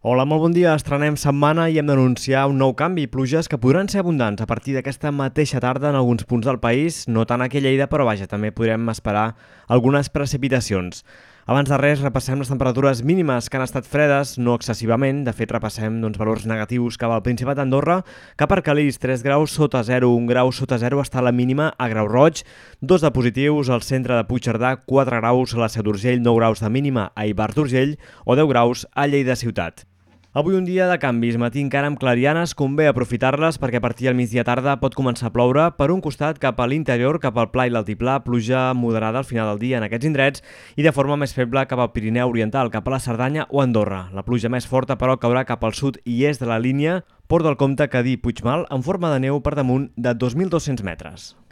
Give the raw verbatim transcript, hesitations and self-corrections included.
Hola, molt bon dia. Estrenem setmana i hem d'anunciar un nou canvi. Pluges que podran ser abundants a partir d'aquesta mateixa tarda en alguns punts del país, no tant aquí a Lleida, però vaja, també podrem esperar algunes precipitacions. Abans de res, repassem les temperatures mínimes que han estat fredes, no excessivament. De fet, repassem doncs, valors negatius cap al Principat d'Andorra, cap per Calís, tres graus sota zero, un grau sota zero està la mínima a Grau Roig, dos de positius al centre de Puigcerdà, quatre graus a la Seu d'Urgell, nou graus de mínima a Ivars d'Urgell o deu graus a Lleida ciutat. Avui un dia de canvis, matí encara amb clarianes, convé aprofitar-les perquè a partir del migdia tarda pot començar a ploure per un costat cap a l'interior, cap al Pla i l'Altiplà, pluja moderada al final del dia en aquests indrets i de forma més feble cap al Pirineu Oriental, cap a la Cerdanya o Andorra. La pluja més forta però caurà cap al sud i est de la línia Port del Comte, Cadí, Puigmal, en forma de neu per damunt de dos mil dos-cents metres.